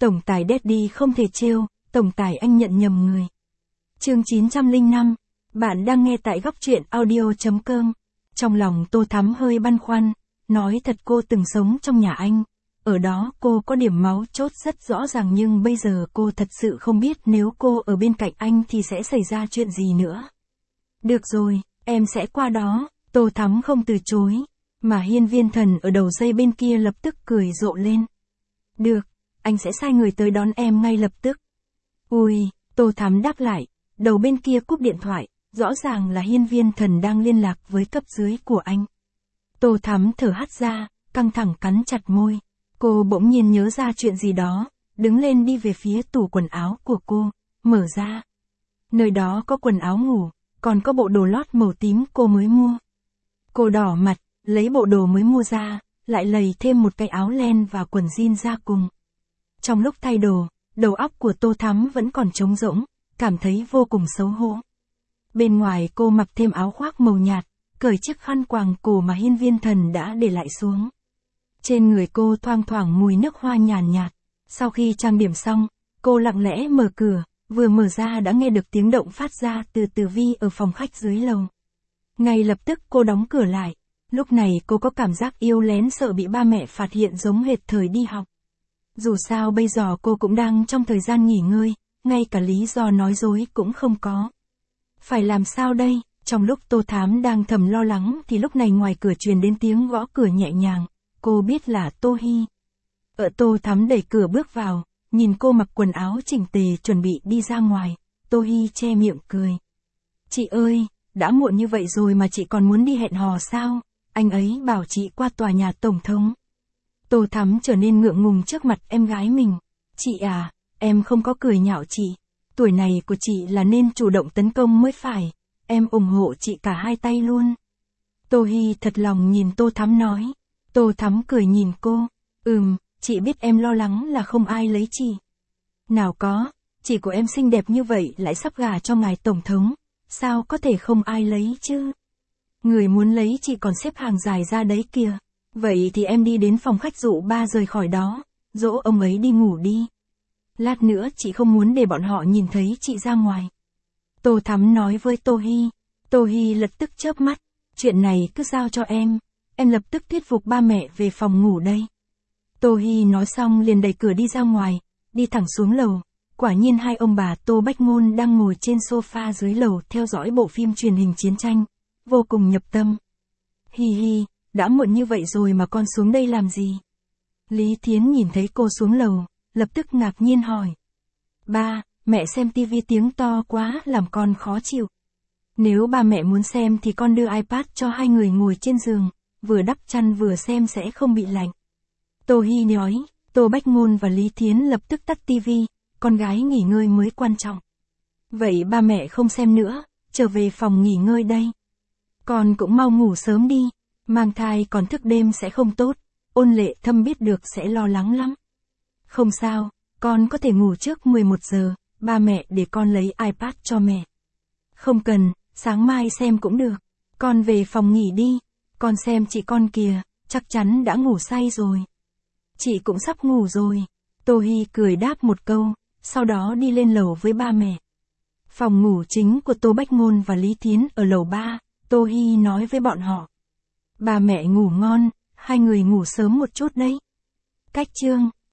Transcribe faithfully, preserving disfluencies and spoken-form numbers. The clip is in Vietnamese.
Tổng tài Daddy không thể trêu, tổng tài anh nhận nhầm người. Chương chín trăm lẻ năm, bạn đang nghe tại góc truyện audio chấm com. Trong lòng Tô Thắm hơi băn khoăn, nói thật cô từng sống trong nhà anh. Ở đó cô có điểm máu chốt rất rõ ràng nhưng bây giờ cô thật sự không biết nếu cô ở bên cạnh anh thì sẽ xảy ra chuyện gì nữa. Được rồi, em sẽ qua đó, Tô Thắm không từ chối, mà Hiên Viên Thần ở đầu dây bên kia lập tức cười rộ lên. Được, anh sẽ sai người tới đón em ngay lập tức. Ui, Tô Thắm đáp lại, đầu bên kia cúp điện thoại, rõ ràng là Hiên Viên Thần đang liên lạc với cấp dưới của anh. Tô Thắm thở hắt ra, căng thẳng cắn chặt môi. Cô bỗng nhiên nhớ ra chuyện gì đó, đứng lên đi về phía tủ quần áo của cô, mở ra. Nơi đó có quần áo ngủ, còn có bộ đồ lót màu tím cô mới mua. Cô đỏ mặt, lấy bộ đồ mới mua ra, lại lầy thêm một cái áo len và quần jean ra cùng. Trong lúc thay đồ, đầu óc của Tô Thắm vẫn còn trống rỗng, cảm thấy vô cùng xấu hổ. Bên ngoài cô mặc thêm áo khoác màu nhạt, cởi chiếc khăn quàng cổ mà Hiên Viên Thần đã để lại xuống. Trên người cô thoang thoảng mùi nước hoa nhàn nhạt. Sau khi trang điểm xong, cô lặng lẽ mở cửa, vừa mở ra đã nghe được tiếng động phát ra từ Tử Vi ở phòng khách dưới lầu. Ngay lập tức cô đóng cửa lại. Lúc này cô có cảm giác yêu lén sợ bị ba mẹ phát hiện giống hệt thời đi học. Dù sao bây giờ cô cũng đang trong thời gian nghỉ ngơi, ngay cả lý do nói dối cũng không có. Phải làm sao đây? Trong lúc Tô Thắm đang thầm lo lắng thì lúc này ngoài cửa truyền đến tiếng gõ cửa nhẹ nhàng. Cô biết là Tô Hi. Ở Tô Thắm đẩy cửa bước vào, nhìn cô mặc quần áo chỉnh tề chuẩn bị đi ra ngoài, Tô Hi che miệng cười. Chị ơi, đã muộn như vậy rồi mà chị còn muốn đi hẹn hò sao? Anh ấy bảo chị qua tòa nhà tổng thống. Tô Thắm trở nên ngượng ngùng trước mặt em gái mình. Chị à, em không có cười nhạo chị. Tuổi này của chị là nên chủ động tấn công mới phải. Em ủng hộ chị cả hai tay luôn. Tô Hi thật lòng nhìn Tô Thắm nói. Tô Thắm cười nhìn cô. Ừm, chị biết em lo lắng là không ai lấy chị. Nào có, chị của em xinh đẹp như vậy lại sắp gả cho ngài tổng thống. Sao có thể không ai lấy chứ? Người muốn lấy chị còn xếp hàng dài ra đấy kìa. Vậy thì em đi đến phòng khách dụ ba rời khỏi đó, dỗ ông ấy đi ngủ đi. Lát nữa chị không muốn để bọn họ nhìn thấy chị ra ngoài. Tô Thắm nói với Tô Hi. Tô Hi lập tức chớp mắt. Chuyện này cứ giao cho em. Em lập tức thuyết phục ba mẹ về phòng ngủ đây. Tô Hi nói xong liền đẩy cửa đi ra ngoài, đi thẳng xuống lầu. Quả nhiên hai ông bà Tô Bách Ngôn đang ngồi trên sofa dưới lầu theo dõi bộ phim truyền hình chiến tranh, vô cùng nhập tâm. Hi hi, đã muộn như vậy rồi mà con xuống đây làm gì? Lý Thiến nhìn thấy cô xuống lầu, lập tức ngạc nhiên hỏi. Ba, mẹ xem tivi tiếng to quá làm con khó chịu. Nếu ba mẹ muốn xem thì con đưa iPad cho hai người ngồi trên giường, vừa đắp chăn vừa xem sẽ không bị lạnh. Tô Hi nói, Tô Bách Ngôn và Lý Thiến lập tức tắt tivi, con gái nghỉ ngơi mới quan trọng. Vậy ba mẹ không xem nữa, trở về phòng nghỉ ngơi đây. Con cũng mau ngủ sớm đi, mang thai còn thức đêm sẽ không tốt, Ôn Lệ Thâm biết được sẽ lo lắng lắm. Không sao, con có thể ngủ trước mười một giờ, ba mẹ để con lấy iPad cho mẹ. Không cần, sáng mai xem cũng được, con về phòng nghỉ đi, con xem chị con kìa, chắc chắn đã ngủ say rồi. Chị cũng sắp ngủ rồi. Tô Hi cười đáp một câu, sau đó đi lên lầu với ba mẹ. Phòng ngủ chính của Tô Bách Ngôn và Lý Thiến ở lầu ba, Tô Hi nói với bọn họ. Ba mẹ ngủ ngon, hai người ngủ sớm một chút đấy. Cách chương